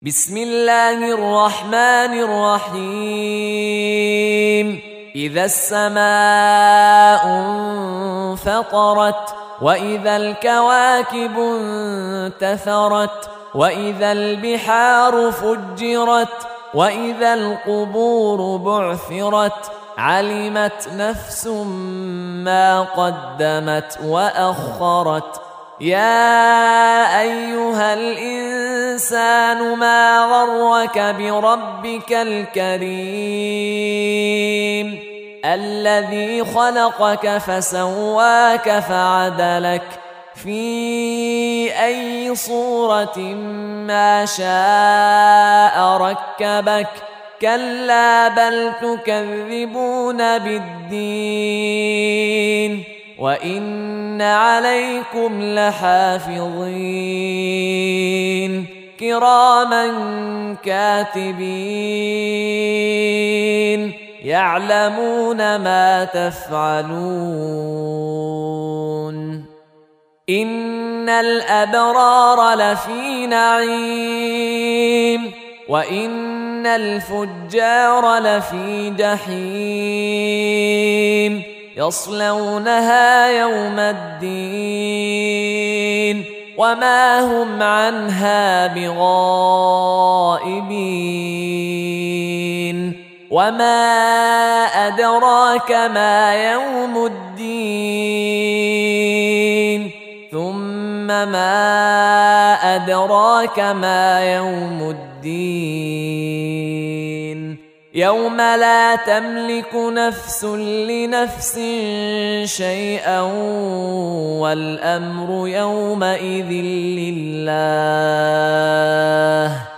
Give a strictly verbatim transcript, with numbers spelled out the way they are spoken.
بسم الله الرحمن الرحيم إذا السماء انفطرت وإذا الكواكب انتثرت وإذا البحار فجرت وإذا القبور بعثرت علمت نفس ما قدمت وأخرت يا أيها الإنسان ما غرك بربك الكريم الذي خلقك فسواك فعدلك في أي صورة ما شاء ركبك كلا بل تكذبون بالدين وإن عليكم لحافظين كراما كاتبين يعلمون ما تفعلون إن الأبرار لفي نعيم وإن الفجار لفي جحيم يصلونها يوم الدين وما هم عنها بغائبين وما أدراك ما يوم الدين ثم ما أدراك ما يوم الدين يوم لا تملك نفس لنفس شيئا والأمر يومئذ لله